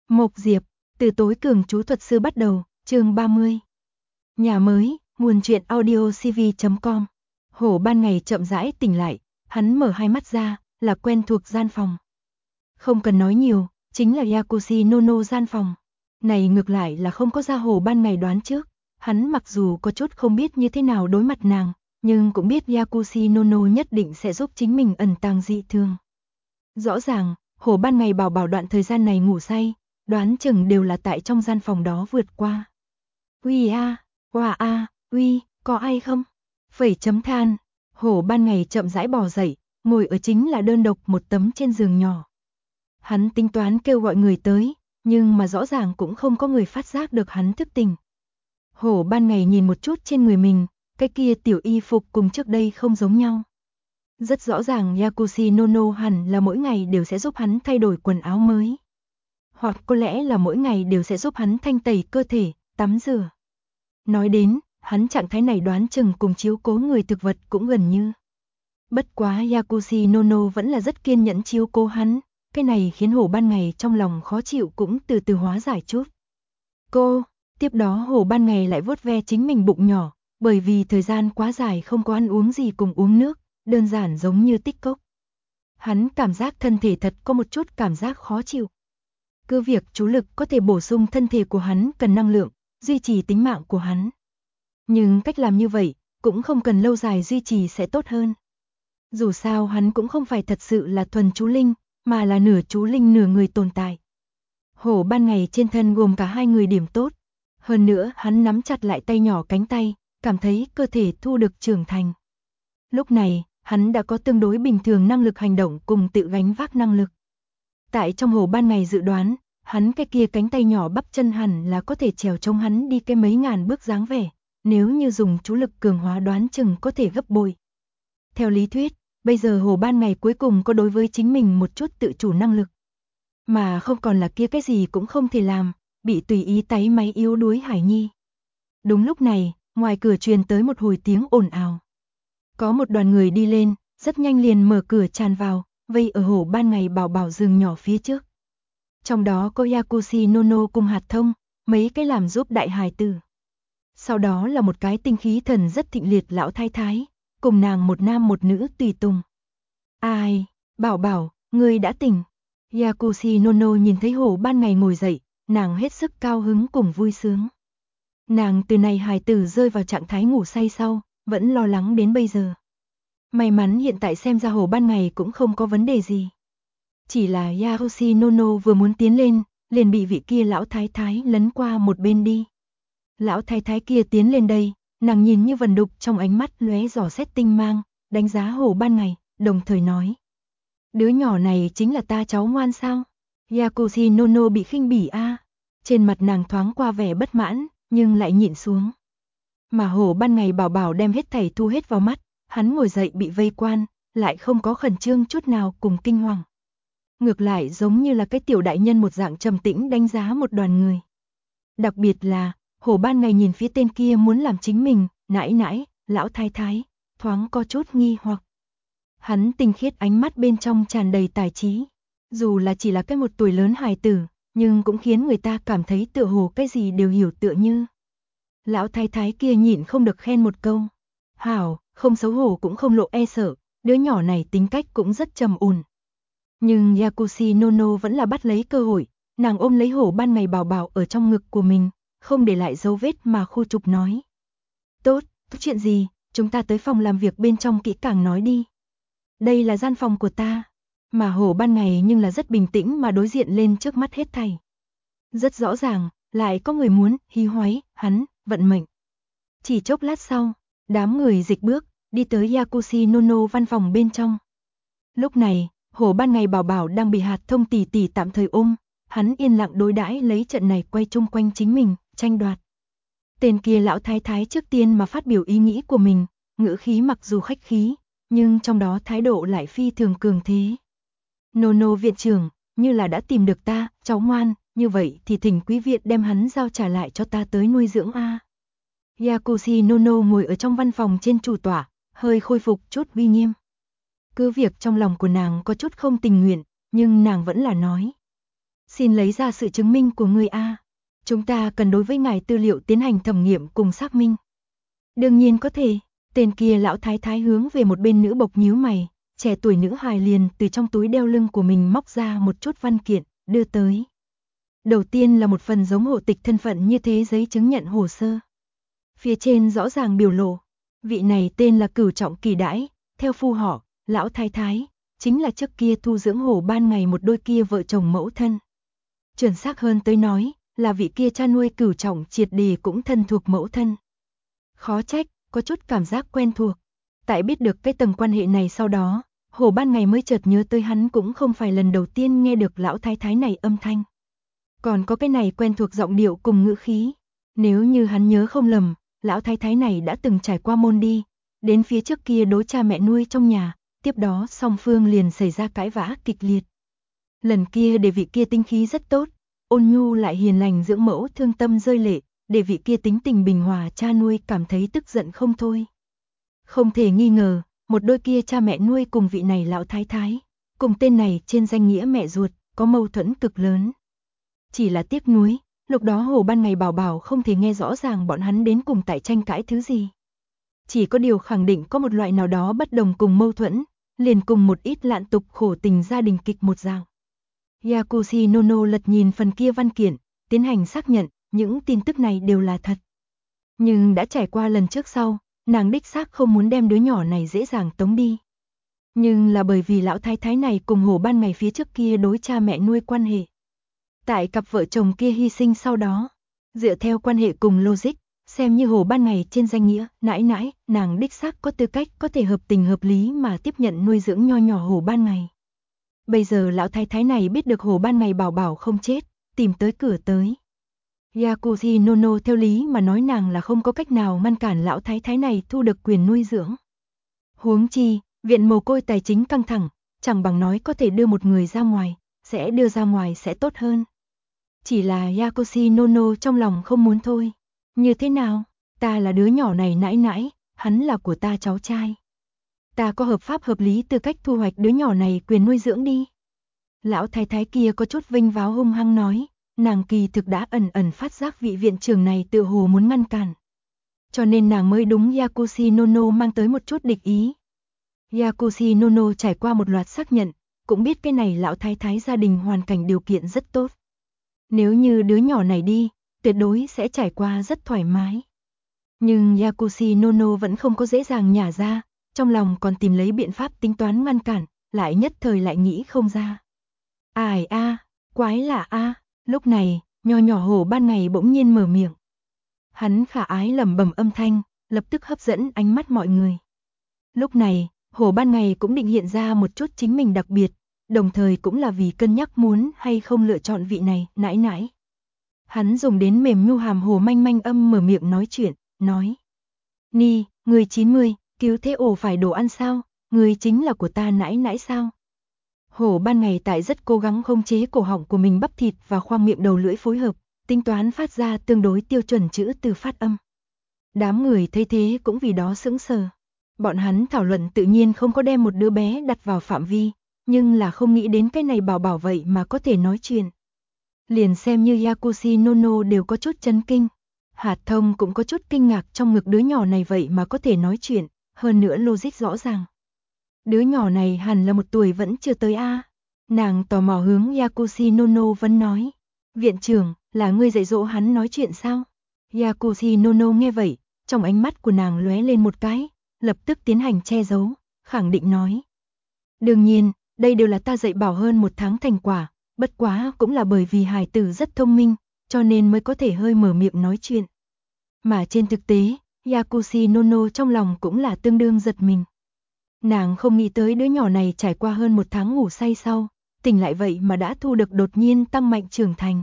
Mộc Diệp, từ tối cường chú thuật sư bắt đầu, chương 30. Nhà mới, nguồn truyện audiocv.com. Hổ ban ngày chậm rãi tỉnh lại, hắn mở hai mắt ra, là quen thuộc gian phòng. Không cần nói nhiều, chính là Yakushi Nono gian phòng. Này ngược lại là không có ra Hổ ban ngày đoán trước, hắn mặc dù có chút không biết như thế nào đối mặt nàng, nhưng cũng biết Yakushi Nono nhất định sẽ giúp chính mình ẩn tàng dị thường. Rõ ràng, Hổ ban ngày bảo đoạn thời gian này ngủ say, đoán chừng đều là tại trong gian phòng đó vượt qua. Uy a, hoa a, uy, có ai không? Phẩy chấm than, Hổ ban ngày chậm rãi bò dậy, ngồi ở chính là đơn độc một tấm trên giường nhỏ. Hắn tính toán kêu gọi người tới, nhưng mà rõ ràng cũng không có người phát giác được hắn thức tỉnh. Hổ ban ngày nhìn một chút trên người mình, cái kia tiểu y phục cùng trước đây không giống nhau. Rất rõ ràng Yakushi Nono hẳn là mỗi ngày đều sẽ giúp hắn thay đổi quần áo mới. Hoặc có lẽ là mỗi ngày đều sẽ giúp hắn thanh tẩy cơ thể, tắm rửa. Nói đến, hắn trạng thái này đoán chừng cùng chiếu cố người thực vật cũng gần như. Bất quá Yakushi Nono vẫn là rất kiên nhẫn chiếu cố hắn, cái này khiến Hổ ban ngày trong lòng khó chịu cũng từ từ hóa giải chút. Tiếp đó Hổ ban ngày lại vuốt ve chính mình bụng nhỏ, bởi vì thời gian quá dài không có ăn uống gì cùng uống nước, đơn giản giống như tích cốc. Hắn cảm giác thân thể thật có một chút cảm giác khó chịu. Cứ việc chú lực có thể bổ sung thân thể của hắn cần năng lượng, duy trì tính mạng của hắn. Nhưng cách làm như vậy, cũng không cần lâu dài duy trì sẽ tốt hơn. Dù sao hắn cũng không phải thật sự là thuần chú linh, mà là nửa chú linh nửa người tồn tại. Hổ ban ngày trên thân gồm cả hai người điểm tốt. Hơn nữa hắn nắm chặt lại tay nhỏ cánh tay, cảm thấy cơ thể thu được trưởng thành. Lúc này, hắn đã có tương đối bình thường năng lực hành động cùng tự gánh vác năng lực. Tại trong Hổ ban ngày dự đoán, hắn cái kia cánh tay nhỏ bắp chân hẳn là có thể trèo chống hắn đi cái mấy ngàn bước dáng vẻ, nếu như dùng chú lực cường hóa đoán chừng có thể gấp bội. Theo lý thuyết, bây giờ Hổ ban ngày cuối cùng có đối với chính mình một chút tự chủ năng lực. Mà không còn là kia cái gì cũng không thể làm, bị tùy ý táy máy yếu đuối Hải Nhi. Đúng lúc này, ngoài cửa truyền tới một hồi tiếng ồn ào. Có một đoàn người đi lên, rất nhanh liền mở cửa tràn vào, vây ở Hổ ban ngày bảo giường nhỏ phía trước. Trong đó có Yakushi Nono cùng Hạt Thông, mấy cái làm giúp đại hài tử. Sau đó là một cái tinh khí thần rất thịnh liệt lão thái thái, cùng nàng một nam một nữ tùy tùng. Ai, bảo, ngươi đã tỉnh. Yakushi Nono nhìn thấy Hổ ban ngày ngồi dậy, nàng hết sức cao hứng cùng vui sướng. Nàng từ này hài tử rơi vào trạng thái ngủ say sau, vẫn lo lắng đến bây giờ. May mắn hiện tại xem ra Hổ ban ngày cũng không có vấn đề gì. Chỉ là Yakushi Nono vừa muốn tiến lên, liền bị vị kia lão thái thái lấn qua một bên đi. Lão thái thái kia tiến lên đây, nàng nhìn như vần đục trong ánh mắt lóe dò xét tinh mang, đánh giá Hổ ban ngày, đồng thời nói. Đứa nhỏ này chính là ta cháu ngoan sao? Yakushi Nono bị khinh bỉ a. Trên mặt nàng thoáng qua vẻ bất mãn, nhưng lại nhịn xuống. Mà Hổ ban ngày bảo đem hết thảy thu hết vào mắt, hắn ngồi dậy bị vây quan, lại không có khẩn trương chút nào cùng kinh hoàng. Ngược lại giống như là cái tiểu đại nhân một dạng trầm tĩnh đánh giá một đoàn người. Đặc biệt là, Hổ ban ngày nhìn phía tên kia muốn làm chính mình, nãi, lão thái thái, thoáng có chút nghi hoặc. Hắn tinh khiết ánh mắt bên trong tràn đầy tài trí. Dù là chỉ là cái một tuổi lớn hài tử, nhưng cũng khiến người ta cảm thấy tựa hồ cái gì đều hiểu tựa như. Lão thái thái kia nhịn không được khen một câu. Hảo, không xấu hổ cũng không lộ e sợ, đứa nhỏ này tính cách cũng rất trầm ổn. Nhưng Yakushi Nono vẫn là bắt lấy cơ hội, nàng ôm lấy Hổ ban ngày bảo ở trong ngực của mình, không để lại dấu vết mà khu trục nói. Tốt, chuyện gì, chúng ta tới phòng làm việc bên trong kỹ càng nói đi. Đây là gian phòng của ta. Mà Hổ ban ngày nhưng là rất bình tĩnh mà đối diện lên trước mắt hết thảy. Rất rõ ràng, lại có người muốn hí hoáy hắn, vận mệnh. Chỉ chốc lát sau, đám người dịch bước, đi tới Yakushi Nono văn phòng bên trong. Lúc này, Hổ ban ngày bảo đang bị Hạt Thông tỷ tỷ tạm thời ôm, hắn yên lặng đối đãi lấy trận này quay chung quanh chính mình, tranh đoạt. Tên kia lão thái thái trước tiên mà phát biểu ý nghĩ của mình, ngữ khí mặc dù khách khí, nhưng trong đó thái độ lại phi thường cường thế. Nono viện trưởng, như là đã tìm được ta, cháu ngoan, như vậy thì thỉnh quý viện đem hắn giao trả lại cho ta tới nuôi dưỡng a. Yakushi Nono ngồi ở trong văn phòng trên chủ tọa, hơi khôi phục chút uy nghiêm. Cứ việc trong lòng của nàng có chút không tình nguyện, nhưng nàng vẫn là nói. Xin lấy ra sự chứng minh của người a. Chúng ta cần đối với ngài tư liệu tiến hành thẩm nghiệm cùng xác minh. Đương nhiên có thể. Tên kia lão thái thái hướng về một bên nữ bộc nhíu mày, trẻ tuổi nữ hài liền từ trong túi đeo lưng của mình móc ra một chút văn kiện, đưa tới. Đầu tiên là một phần giống hộ tịch thân phận như thế giấy chứng nhận hồ sơ. Phía trên rõ ràng biểu lộ, vị này tên là Cửu Trọng Kỳ Đãi, theo phu họ, lão thái thái, chính là trước kia thu dưỡng Hồ Ban Ngày một đôi kia vợ chồng mẫu thân. Chuẩn xác hơn tới nói, là vị kia cha nuôi Cửu Trọng triệt để cũng thân thuộc mẫu thân. Khó trách, có chút cảm giác quen thuộc. Tại biết được cái tầng quan hệ này sau đó, Hồ Ban Ngày mới chợt nhớ tới hắn cũng không phải lần đầu tiên nghe được lão thái thái này âm thanh. Còn có cái này quen thuộc giọng điệu cùng ngữ khí. Nếu như hắn nhớ không lầm, lão thái thái này đã từng trải qua môn đi, đến phía trước kia đối cha mẹ nuôi trong nhà, tiếp đó song phương liền xảy ra cãi vã kịch liệt. Lần kia để vị kia tinh khí rất tốt, ôn nhu lại hiền lành dưỡng mẫu thương tâm rơi lệ, để vị kia tính tình bình hòa cha nuôi cảm thấy tức giận không thôi. Không thể nghi ngờ, một đôi kia cha mẹ nuôi cùng vị này lão thái thái, cùng tên này trên danh nghĩa mẹ ruột, có mâu thuẫn cực lớn. Chỉ là tiếc nuối, lúc đó Hồ Ban Ngày bảo bảo không thể nghe rõ ràng bọn hắn đến cùng tại tranh cãi thứ gì. Chỉ có điều khẳng định có một loại nào đó bất đồng cùng mâu thuẫn, liền cùng một ít lạn tục khổ tình gia đình kịch một dạng. Yakushi Nono lật nhìn phần kia văn kiện, tiến hành xác nhận, những tin tức này đều là thật. Nhưng đã trải qua lần trước sau, nàng đích xác không muốn đem đứa nhỏ này dễ dàng tống đi. Nhưng là bởi vì lão thái thái này cùng Hồ Ban Ngày phía trước kia đối cha mẹ nuôi quan hệ. Tại cặp vợ chồng kia hy sinh sau đó, dựa theo quan hệ cùng logic, xem như Hồ Ban Ngày trên danh nghĩa, nãi nãi, nàng đích xác có tư cách có thể hợp tình hợp lý mà tiếp nhận nuôi dưỡng nho nhỏ Hồ Ban Ngày. Bây giờ lão thái thái này biết được Hồ Ban Ngày bảo bảo không chết, tìm tới cửa tới. Yakushi Nono theo lý mà nói nàng là không có cách nào ngăn cản lão thái thái này thu được quyền nuôi dưỡng. Huống chi, viện mồ côi tài chính căng thẳng, chẳng bằng nói có thể đưa một người ra ngoài, sẽ đưa ra ngoài sẽ tốt hơn. Chỉ là Yakushi Nono trong lòng không muốn thôi. Như thế nào? Ta là đứa nhỏ này nãi nãi, hắn là của ta cháu trai. Ta có hợp pháp hợp lý tư cách thu hoạch đứa nhỏ này quyền nuôi dưỡng đi. Lão thái thái kia có chút vinh váo hung hăng nói, nàng kỳ thực đã ẩn ẩn phát giác vị viện trưởng này tự hồ muốn ngăn cản. Cho nên nàng mới đúng Yakushi Nono mang tới một chút địch ý. Yakushi Nono trải qua một loạt xác nhận, cũng biết cái này lão thái thái gia đình hoàn cảnh điều kiện rất tốt. Nếu như đứa nhỏ này đi, tuyệt đối sẽ trải qua rất thoải mái. Nhưng Yakushi Nono vẫn không có dễ dàng nhả ra, trong lòng còn tìm lấy biện pháp tính toán ngăn cản, lại nhất thời lại nghĩ không ra. Ai a, quái lạ a, lúc này, nho nhỏ Hồ Ban Ngày bỗng nhiên mở miệng. Hắn khả ái lẩm bẩm âm thanh, lập tức hấp dẫn ánh mắt mọi người. Lúc này, Hồ Ban Ngày cũng định hiện ra một chút chính mình đặc biệt, đồng thời cũng là vì cân nhắc muốn hay không lựa chọn vị này, nãi nãi. Hắn dùng đến mềm nhu hàm hồ manh manh âm mở miệng nói chuyện, nói. Ni, người 90, cứu thế ổ phải đồ ăn sao, người chính là của ta nãi nãi sao? Hồ Ban Ngày tại rất cố gắng khống chế cổ họng của mình bắp thịt và khoang miệng đầu lưỡi phối hợp, tính toán phát ra tương đối tiêu chuẩn chữ từ phát âm. Đám người thấy thế cũng vì đó sững sờ. Bọn hắn thảo luận tự nhiên không có đem một đứa bé đặt vào phạm vi, nhưng là không nghĩ đến cái này bảo bảo vậy mà có thể nói chuyện. Liền xem như Yakushi Nono đều có chút chấn kinh. Hạt Thông cũng có chút kinh ngạc trong ngực đứa nhỏ này vậy mà có thể nói chuyện, hơn nữa logic rõ ràng. Đứa nhỏ này hẳn là 1 tuổi vẫn chưa tới a. Nàng tò mò hướng Yakushi Nono vẫn nói. Viện trưởng, là ngươi dạy dỗ hắn nói chuyện sao? Yakushi Nono nghe vậy, trong ánh mắt của nàng lóe lên một cái, lập tức tiến hành che giấu, khẳng định nói. Đương nhiên, đây đều là ta dạy bảo hơn 1 tháng thành quả, bất quá cũng là bởi vì hài tử rất thông minh, cho nên mới có thể hơi mở miệng nói chuyện. Mà trên thực tế, Yakushi Nono trong lòng cũng là tương đương giật mình. Nàng không nghĩ tới đứa nhỏ này trải qua hơn 1 tháng ngủ say sau, tỉnh lại vậy mà đã thu được đột nhiên tăng mạnh trưởng thành.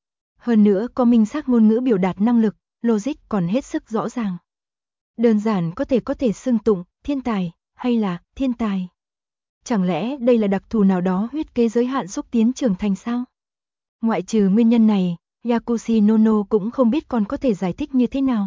Hơn nữa có minh xác ngôn ngữ biểu đạt năng lực, logic còn hết sức rõ ràng. Đơn giản có thể xưng tụng, thiên tài, hay là thiên tài. Chẳng lẽ đây là đặc thù nào đó huyết kế giới hạn xúc tiến trưởng thành sao? Ngoại trừ nguyên nhân này, Yakushi Nono cũng không biết còn có thể giải thích như thế nào.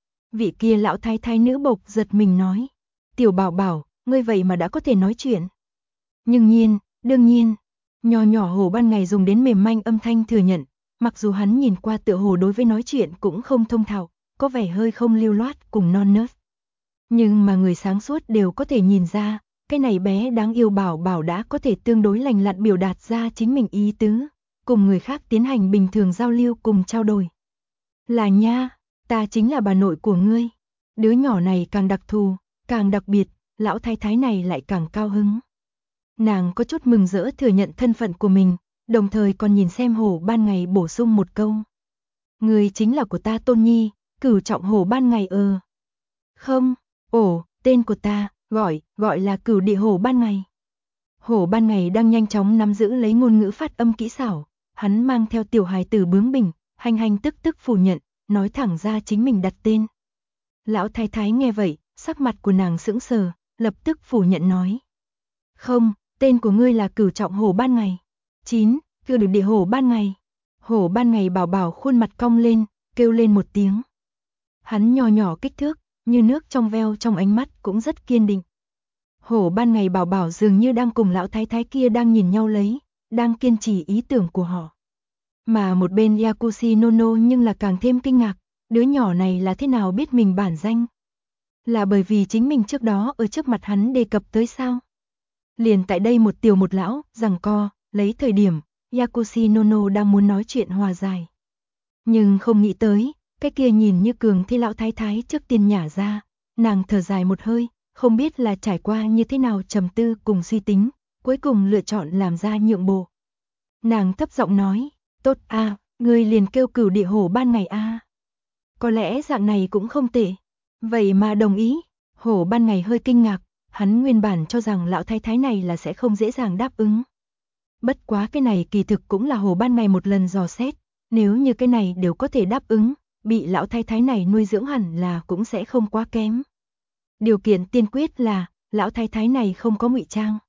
Vị kia lão thái thái nữ bộc giật mình nói. Tiểu bảo bảo, ngươi vậy mà đã có thể nói chuyện. Nhưng nhiên, đương nhiên, Nho nhỏ hổ ban ngày dùng đến mềm manh âm thanh thừa nhận, mặc dù hắn nhìn qua tựa hồ đối với nói chuyện cũng không thông thạo, có vẻ hơi không lưu loát cùng non nớt. Nhưng mà người sáng suốt đều có thể nhìn ra, cái này bé đáng yêu bảo bảo đã có thể tương đối lành lặn biểu đạt ra chính mình ý tứ, cùng người khác tiến hành bình thường giao lưu cùng trao đổi. Là nha, ta chính là bà nội của ngươi. Đứa nhỏ này càng đặc thù, càng đặc biệt, lão thái thái này lại càng cao hứng. Nàng có chút mừng rỡ thừa nhận thân phận của mình, đồng thời còn nhìn xem hổ ban ngày bổ sung một câu. Ngươi chính là của ta Tôn Nhi, Cửu Trọng hổ ban ngày Không, tên của ta, gọi là Cửu Địa hổ ban ngày. Hổ ban ngày đang nhanh chóng nắm giữ lấy ngôn ngữ phát âm kỹ xảo, hắn mang theo tiểu hài tử bướng bỉnh, hành tức phủ nhận, nói thẳng ra chính mình đặt tên. Lão thái thái nghe vậy, sắc mặt của nàng sững sờ, lập tức phủ nhận nói. Không, tên của ngươi là Cửu Trọng hổ ban ngày. 9. Cửu Địa hổ ban ngày. Hổ ban ngày bảo bảo khuôn mặt cong lên, kêu lên một tiếng. Hắn nhỏ nhỏ kích thước, như nước trong veo trong ánh mắt cũng rất kiên định. Hổ ban ngày bảo bảo dường như đang cùng lão thái thái kia đang nhìn nhau lấy, đang kiên trì ý tưởng của họ. Mà một bên Yakushi Nono nhưng là càng thêm kinh ngạc, đứa nhỏ này là thế nào biết mình bản danh? Là bởi vì chính mình trước đó ở trước mặt hắn đề cập tới sao? Liền tại đây một tiểu một lão, giằng co, lấy thời điểm, Yakushi Nono đang muốn nói chuyện hòa giải. Nhưng không nghĩ tới, cái kia nhìn như cường thi lão thái thái trước tiên nhả ra, nàng thở dài một hơi, không biết là trải qua như thế nào trầm tư cùng suy tính, cuối cùng lựa chọn làm ra nhượng bộ. Nàng thấp giọng nói, tốt a, ngươi liền kêu Cửu Địa hổ ban ngày a. Có lẽ dạng này cũng không tệ. Vậy mà đồng ý, hổ ban ngày hơi kinh ngạc, hắn nguyên bản cho rằng lão thái thái này là sẽ không dễ dàng đáp ứng. Bất quá cái này kỳ thực cũng là hổ ban ngày một lần dò xét, nếu như cái này đều có thể đáp ứng, bị lão thái thái này nuôi dưỡng hẳn là cũng sẽ không quá kém. Điều kiện tiên quyết là, lão thái thái này không có ngụy trang.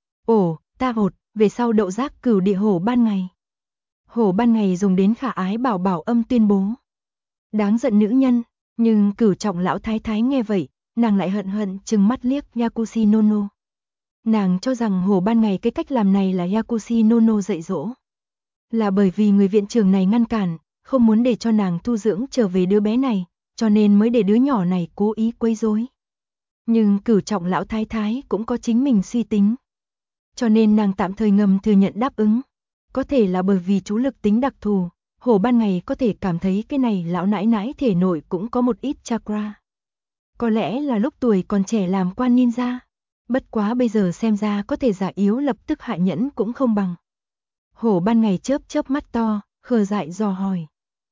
Về sau đậu giác Cửu Địa hổ ban ngày. Hổ ban ngày dùng đến khả ái bảo bảo âm tuyên bố. Đáng giận nữ nhân, nhưng Cửu Trọng lão thái thái nghe vậy, nàng lại hận trừng mắt liếc Yakushi Nono. Nàng cho rằng hổ ban ngày cái cách làm này là Yakushi Nono dạy dỗ. Là bởi vì người viện trưởng này ngăn cản, không muốn để cho nàng thu dưỡng trở về đứa bé này, cho nên mới để đứa nhỏ này cố ý quấy rối. Nhưng Cửu Trọng lão thái thái cũng có chính mình suy tính. Cho nên nàng tạm thời ngầm thừa nhận đáp ứng. Có thể là bởi vì chú lực tính đặc thù, hổ ban ngày có thể cảm thấy cái này lão nãi nãi thể nội cũng có một ít chakra. Có lẽ là lúc tuổi còn trẻ làm quan ninja. Bất quá bây giờ xem ra có thể giả yếu lập tức hạ nhẫn cũng không bằng. Hổ ban ngày chớp mắt to, khờ dại dò hỏi.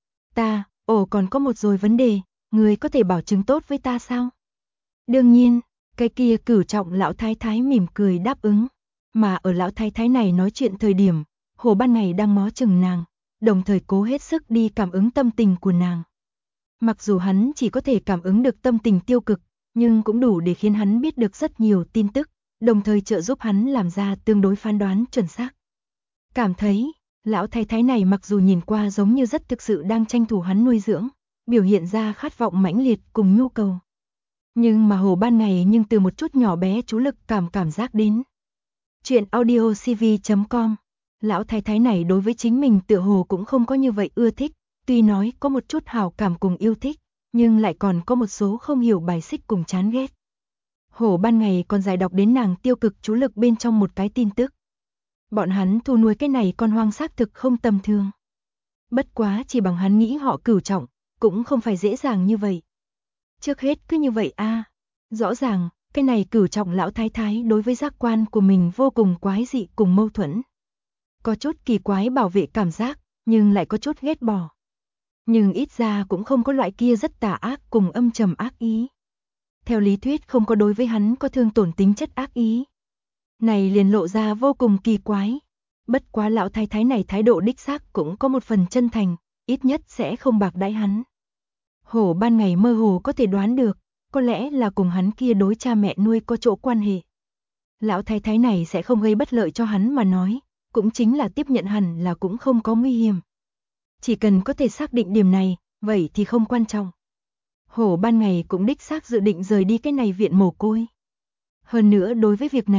Còn có một rồi vấn đề, người có thể bảo chứng tốt với ta sao? Đương nhiên, cái kia Cửu Trọng lão thái thái mỉm cười đáp ứng. Mà ở lão thái thái này nói chuyện thời điểm, hổ ban ngày đang ngó chừng nàng, đồng thời cố hết sức đi cảm ứng tâm tình của nàng. Mặc dù hắn chỉ có thể cảm ứng được tâm tình tiêu cực, nhưng cũng đủ để khiến hắn biết được rất nhiều tin tức, đồng thời trợ giúp hắn làm ra tương đối phán đoán chuẩn xác. Cảm thấy, lão thái thái này mặc dù nhìn qua giống như rất thực sự đang tranh thủ hắn nuôi dưỡng, biểu hiện ra khát vọng mãnh liệt cùng nhu cầu. Nhưng mà hổ ban ngày nhưng từ một chút nhỏ bé chú lực cảm giác đến. Chuyện audiocv.com. Lão thái thái này đối với chính mình tựa hồ cũng không có như vậy ưa thích, tuy nói có một chút hảo cảm cùng yêu thích, nhưng lại còn có một số không hiểu bài xích cùng chán ghét. Hổ ban ngày còn giải đọc đến nàng tiêu cực chú lực bên trong một cái tin tức. Bọn hắn thu nuôi cái này con hoang xác thực không tầm thường. Bất quá chỉ bằng hắn nghĩ họ Cửu Trọng, cũng không phải dễ dàng như vậy. Trước hết cứ như vậy rõ ràng, cái này Cửu Trọng lão thái thái đối với giác quan của mình vô cùng quái dị cùng mâu thuẫn. Có chút kỳ quái bảo vệ cảm giác, nhưng lại có chút ghét bỏ. Nhưng ít ra cũng không có loại kia rất tà ác cùng âm trầm ác ý. Theo lý thuyết không có đối với hắn có thương tổn tính chất ác ý. Này liền lộ ra vô cùng kỳ quái. Bất quá lão thái thái này thái độ đích xác cũng có một phần chân thành, ít nhất sẽ không bạc đãi hắn. Hổ ban ngày mơ hồ có thể đoán được, có lẽ là cùng hắn kia đối cha mẹ nuôi có chỗ quan hệ. Lão thái thái này sẽ không gây bất lợi cho hắn mà nói, cũng chính là tiếp nhận hẳn là cũng không có nguy hiểm. Chỉ cần có thể xác định điểm này, vậy thì không quan trọng. Hổ ban ngày cũng đích xác dự định rời đi cái này viện mồ côi. Hơn nữa đối với việc này,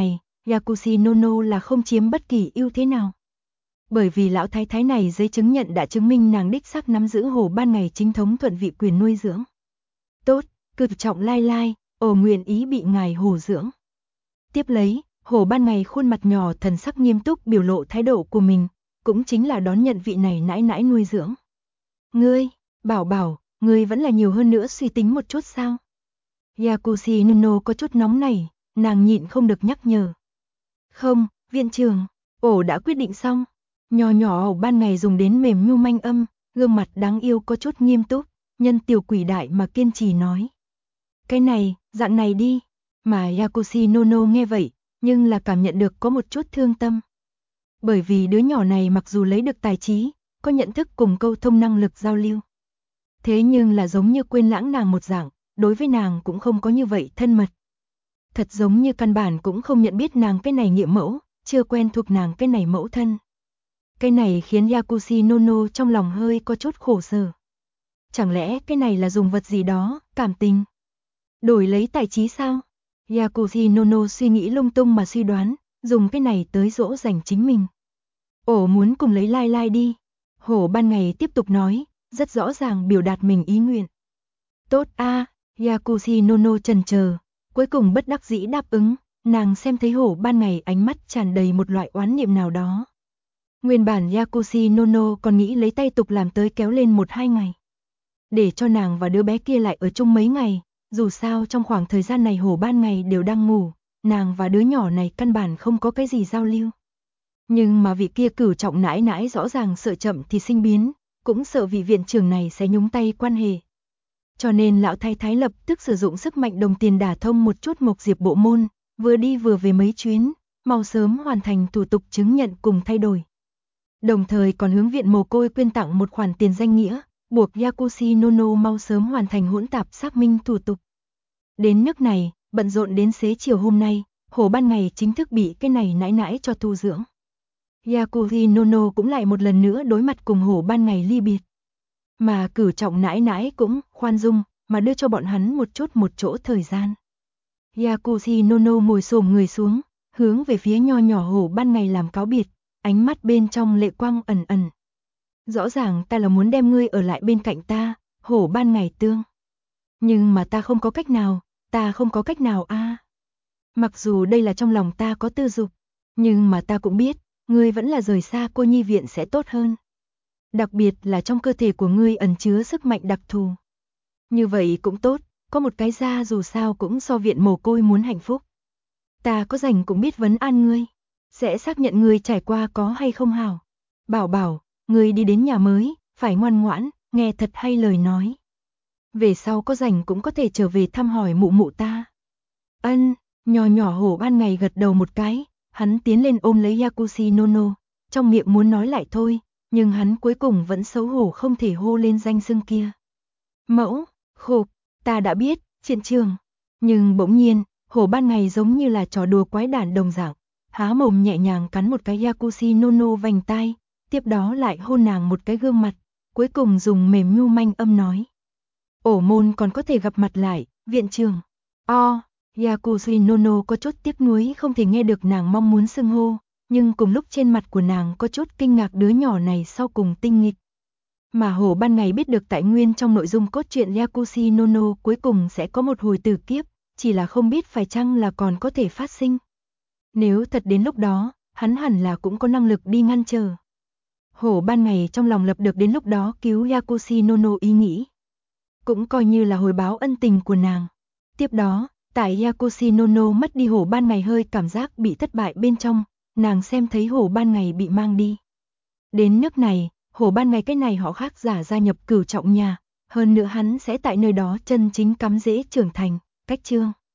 Yakushi Nono là không chiếm bất kỳ ưu thế nào. Bởi vì lão thái thái này giấy chứng nhận đã chứng minh nàng đích xác nắm giữ hổ ban ngày chính thống thuận vị quyền nuôi dưỡng. Tốt, cử trọng lai lai, ổ nguyện ý bị ngài hổ dưỡng. Tiếp lấy, hổ ban ngày khuôn mặt nhỏ thần sắc nghiêm túc biểu lộ thái độ của mình, cũng chính là đón nhận vị này nãi nãi nuôi dưỡng. Ngươi, bảo bảo, ngươi vẫn là nhiều hơn nữa suy tính một chút sao? Yakushi Nono có chút nóng nảy, nàng nhịn không được nhắc nhở. Không, viện trưởng, ổ đã quyết định xong. Nhỏ nhỏ ổ ban ngày dùng đến mềm nhu manh âm, gương mặt đáng yêu có chút nghiêm túc, nhân tiểu quỷ đại mà kiên trì nói. Cái này, dạng này đi. Mà Yakushi Nono nghe vậy, nhưng là cảm nhận được có một chút thương tâm. Bởi vì đứa nhỏ này mặc dù lấy được tài trí, có nhận thức cùng câu thông năng lực giao lưu. Thế nhưng là giống như quên lãng nàng một dạng, đối với nàng cũng không có như vậy thân mật. Thật giống như căn bản cũng không nhận biết nàng cái này nghĩa mẫu, chưa quen thuộc nàng cái này mẫu thân. Cái này khiến Yakushi Nono trong lòng hơi có chút khổ sở. Chẳng lẽ cái này là dùng vật gì đó, cảm tình? Đổi lấy tài trí sao? Yakushi Nono suy nghĩ lung tung mà suy đoán, dùng cái này tới dỗ dành chính mình. Ổ muốn cùng lấy lai lai đi. Hổ ban ngày tiếp tục nói, rất rõ ràng biểu đạt mình ý nguyện. Tốt a, Yakushi Nono chần chờ, cuối cùng bất đắc dĩ đáp ứng, nàng xem thấy hổ ban ngày ánh mắt tràn đầy một loại oán niệm nào đó. Nguyên bản Yakushi Nono còn nghĩ lấy tay tục làm tới kéo lên 1-2 ngày. Để cho nàng và đứa bé kia lại ở chung mấy ngày, dù sao trong khoảng thời gian này hổ ban ngày đều đang ngủ, nàng và đứa nhỏ này căn bản không có cái gì giao lưu. Nhưng mà vị kia cửu trọng nãi nãi rõ ràng sợ chậm thì sinh biến, cũng sợ vị viện trưởng này sẽ nhúng tay quan hệ. Cho nên lão thái thái lập tức sử dụng sức mạnh đồng tiền đả thông một chút Mộc Diệp bộ môn, vừa đi vừa về mấy chuyến, mau sớm hoàn thành thủ tục chứng nhận cùng thay đổi. Đồng thời còn hướng viện mồ côi quyên tặng một khoản tiền danh nghĩa, buộc Yakushi Nono mau sớm hoàn thành hỗn tạp xác minh thủ tục. Đến nước này, bận rộn đến xế chiều hôm nay, hổ ban ngày chính thức bị cái này nãi nãi cho tu dưỡng. Yakushi Nono cũng lại một lần nữa đối mặt cùng hổ ban ngày ly biệt. Mà cửu trọng nãi nãi cũng khoan dung mà đưa cho bọn hắn một chỗ thời gian. Yakushi Nono ngồi xổm người xuống, hướng về phía nho nhỏ hổ ban ngày làm cáo biệt, ánh mắt bên trong lệ quang ẩn ẩn. Rõ ràng ta là muốn đem ngươi ở lại bên cạnh ta, hổ ban ngày tương. Nhưng mà ta không có cách nào a. Mặc dù đây là trong lòng ta có tư dục, nhưng mà ta cũng biết, ngươi vẫn là rời xa cô nhi viện sẽ tốt hơn. Đặc biệt là trong cơ thể của ngươi ẩn chứa sức mạnh đặc thù. Như vậy cũng tốt, có một cái ra dù sao cũng so viện mồ côi muốn hạnh phúc. Ta có rảnh cũng biết vấn an ngươi, sẽ xác nhận ngươi trải qua có hay không hảo. Bảo bảo, ngươi đi đến nhà mới, phải ngoan ngoãn, nghe thật hay lời nói. Về sau có rảnh cũng có thể trở về thăm hỏi mụ mụ ta. Ân, nhỏ nhỏ hổ ban ngày gật đầu một cái, hắn tiến lên ôm lấy Yakushi Nono, trong miệng muốn nói lại thôi, nhưng hắn cuối cùng vẫn xấu hổ không thể hô lên danh xưng kia. Mẫu, khục, ta đã biết, triển trường. Nhưng bỗng nhiên, hổ ban ngày giống như là trò đùa quái đản đồng dạng, há mồm nhẹ nhàng cắn một cái Yakushi Nono vành tai, tiếp đó lại hôn nàng một cái gương mặt, cuối cùng dùng mềm nhu manh âm nói. Ổ môn còn có thể gặp mặt lại, viện trưởng. Yakushi Nono có chút tiếc nuối không thể nghe được nàng mong muốn xưng hô, nhưng cùng lúc trên mặt của nàng có chút kinh ngạc đứa nhỏ này sau cùng tinh nghịch. Mà hổ ban ngày biết được tại nguyên trong nội dung cốt truyện Yakushi Nono cuối cùng sẽ có một hồi tử kiếp, chỉ là không biết phải chăng là còn có thể phát sinh. Nếu thật đến lúc đó, hắn hẳn là cũng có năng lực đi ngăn trở. Hổ ban ngày trong lòng lập được đến lúc đó cứu Yakushi Nono ý nghĩ. Cũng coi như là hồi báo ân tình của nàng. Tiếp đó, tại Yakushi Nono mất đi hổ ban ngày hơi cảm giác bị thất bại bên trong, nàng xem thấy hổ ban ngày bị mang đi. Đến nước này, hổ ban ngày cái này họ khác giả gia nhập cửu trọng nhà, hơn nữa hắn sẽ tại nơi đó chân chính cắm rễ trưởng thành, cách chương.